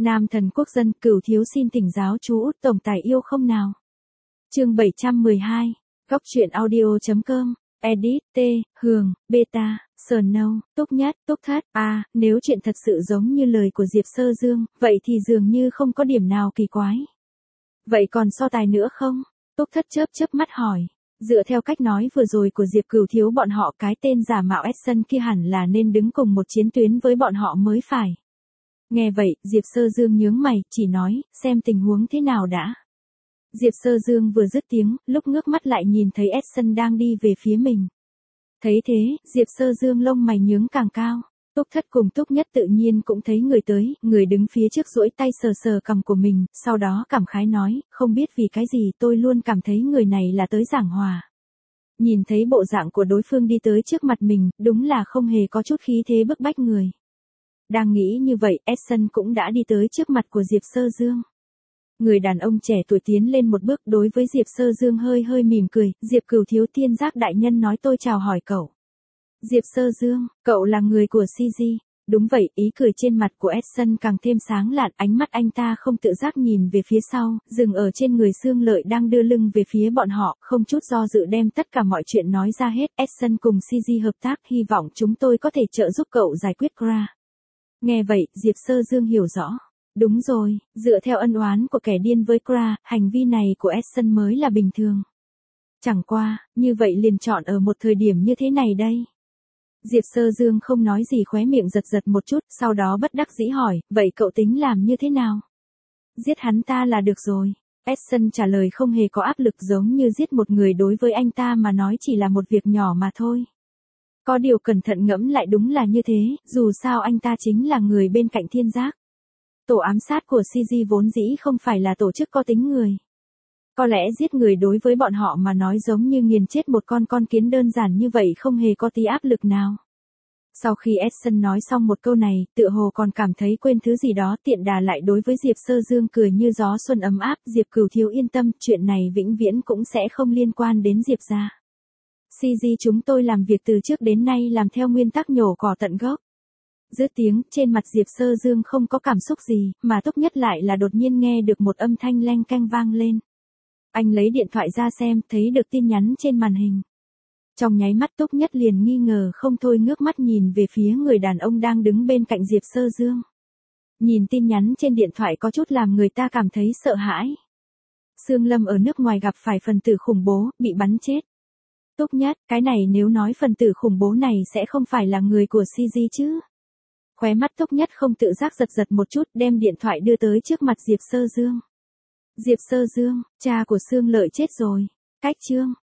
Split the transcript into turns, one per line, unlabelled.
Nam thần quốc dân, Cửu thiếu xin thỉnh giáo chú Út tổng tài yêu không nào. Chương 712. Góc truyện audio.com. Edit T. Hường, Beta, Sờn Nâu, Túc Nhất, Túc Thất. Nếu chuyện thật sự giống như lời của Diệp Sơ Dương, vậy thì dường như không có điểm nào kỳ quái. Vậy còn so tài nữa không? Túc Thất chớp mắt hỏi. Dựa theo cách nói vừa rồi của Diệp Cửu thiếu bọn họ, cái tên giả mạo Edson kia hẳn là nên đứng cùng một chiến tuyến với bọn họ mới phải. Nghe vậy, Diệp Sơ Dương nhướng mày, chỉ nói, xem tình huống thế nào đã. Diệp Sơ Dương vừa dứt tiếng, lúc ngước mắt lại nhìn thấy Edson đang đi về phía mình. Thấy thế, Diệp Sơ Dương lông mày nhướng càng cao. Túc Thất cùng Túc Nhất tự nhiên cũng thấy người tới, người đứng phía trước duỗi tay sờ sờ cằm của mình, sau đó cảm khái nói, không biết vì cái gì tôi luôn cảm thấy người này là tới giảng hòa. Nhìn thấy bộ dạng của đối phương đi tới trước mặt mình, đúng là không hề có chút khí thế bức bách người. Đang nghĩ như vậy, Edson cũng đã đi tới trước mặt của Diệp Sơ Dương. Người đàn ông trẻ tuổi tiến lên một bước, đối với Diệp Sơ Dương hơi mỉm cười, Diệp Cửu thiếu tiên giác đại nhân nói tôi chào hỏi cậu. Diệp Sơ Dương, cậu là người của CG. Đúng vậy, ý cười trên mặt của Edson càng thêm sáng lạn, ánh mắt anh ta không tự giác nhìn về phía sau, dừng ở trên người Xương Lợi đang đưa lưng về phía bọn họ, không chút do dự đem tất cả mọi chuyện nói ra hết. Edson cùng CG hợp tác, hy vọng chúng tôi có thể trợ giúp cậu giải quyết Kra. Nghe vậy, Diệp Sơ Dương hiểu rõ. Đúng rồi, dựa theo ân oán của kẻ điên với Kra, hành vi này của Edson mới là bình thường. Chẳng qua, như vậy liền chọn ở một thời điểm như thế này đây. Diệp Sơ Dương không nói gì, khóe miệng giật một chút, sau đó bất đắc dĩ hỏi, vậy cậu tính làm như thế nào? Giết hắn ta là được rồi. Edson trả lời không hề có áp lực, giống như giết một người đối với anh ta mà nói chỉ là một việc nhỏ mà thôi. Có điều cẩn thận ngẫm lại đúng là như thế, dù sao anh ta chính là người bên cạnh Thiên Giác. Tổ ám sát của CG vốn dĩ không phải là tổ chức có tính người. Có lẽ giết người đối với bọn họ mà nói giống như nghiền chết một con kiến đơn giản như vậy, không hề có tí áp lực nào. Sau khi Edson nói xong một câu này, tựa hồ còn cảm thấy quên thứ gì đó, tiện đà lại đối với Diệp Sơ Dương cười như gió xuân ấm áp, Diệp Cửu thiếu yên tâm, chuyện này vĩnh viễn cũng sẽ không liên quan đến Diệp gia. CG chúng tôi làm việc từ trước đến nay làm theo nguyên tắc nhổ cỏ tận gốc. Dứt tiếng, trên mặt Diệp Sơ Dương không có cảm xúc gì, mà Túc Nhất lại là đột nhiên nghe được một âm thanh leng keng vang lên. Anh lấy điện thoại ra xem, thấy được tin nhắn trên màn hình. Trong nháy mắt Túc Nhất liền nghi ngờ không thôi, ngước mắt nhìn về phía người đàn ông đang đứng bên cạnh Diệp Sơ Dương. Nhìn tin nhắn trên điện thoại có chút làm người ta cảm thấy sợ hãi. Sương Lâm ở nước ngoài gặp phải phần tử khủng bố, bị bắn chết. Túc Nhất, cái này nếu nói phần tử khủng bố này sẽ không phải là người của CG chứ? Khóe mắt Túc Nhất không tự giác giật một chút, đem điện thoại đưa tới trước mặt Diệp Sơ Dương. Diệp Sơ Dương, cha của Sương Lợi chết rồi. Cách chương